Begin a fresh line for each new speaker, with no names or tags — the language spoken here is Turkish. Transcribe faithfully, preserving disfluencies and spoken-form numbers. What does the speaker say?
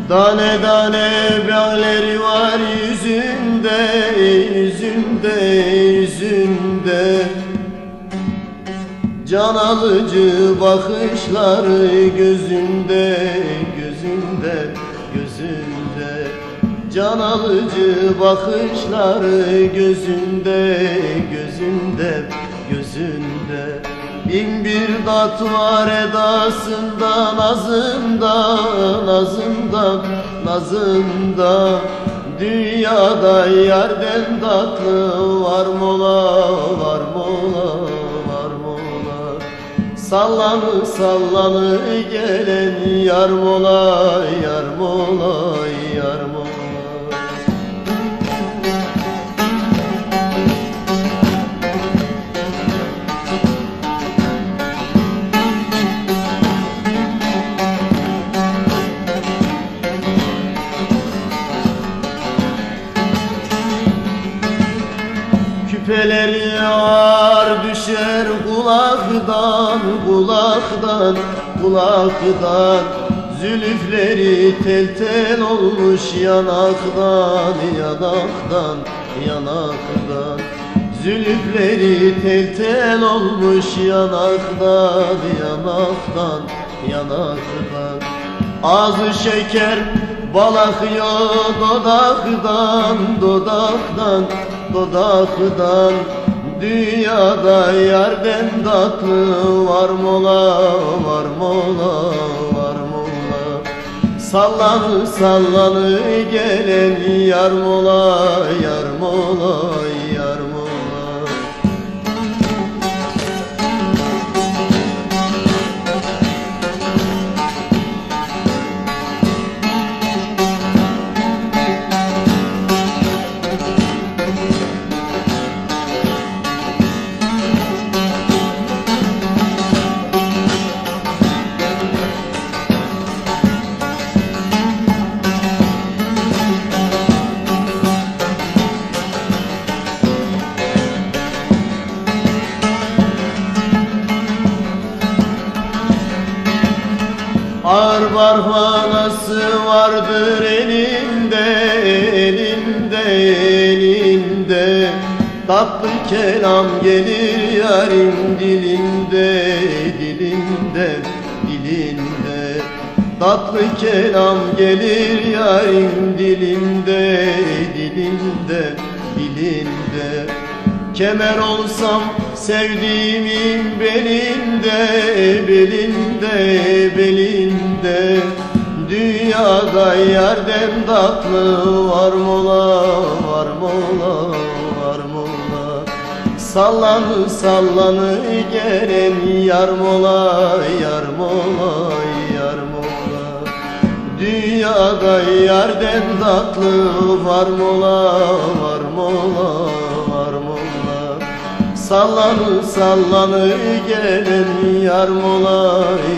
Tane tane bağları var yüzünde, yüzünde, yüzünde. Can alıcı bakışları gözünde, gözünde, gözünde. Can alıcı bakışları gözünde, gözünde, gözünde. Bin bir tat var edasında, nazında, nazında, nazında. Dünyada yerden tatlı var mola, var mola, var mola. Sallanı sallanı gelen yar mola, yar mola, yar mola. Küpeleri var düşer kulaktan, kulaktan, kulaktan. Zülüfleri tel tel olmuş yanaktan, yanaktan, yanaktan. Zülüfleri tel tel olmuş yanaktan, yanaktan, yanaktan. Ağzı şeker bal akıyor dodaktan, dodaktan, dodaktan. Dünyada yerden tatlı var mola, var mola, var mola. Sallanı sallanı gelen yar mola, yar mola, yar mola. Ağır barhanası vardır elinde, elinde, elinde. Tatlı kelam gelir yarın dilinde, dilinde, dilinde. Tatlı kelam gelir yarın dilinde, dilinde, dilinde. Kemer olsam sevdiğimin belinde, belinde, belinde. Dünyada yerden tatlı var mola, var mola, var mola. Sallanı sallanı gelen yar mola, yar mola, yar mola. Dünyada yerden tatlı var mola, var mola, var mola. Sallanı sallanı gelen yar mola,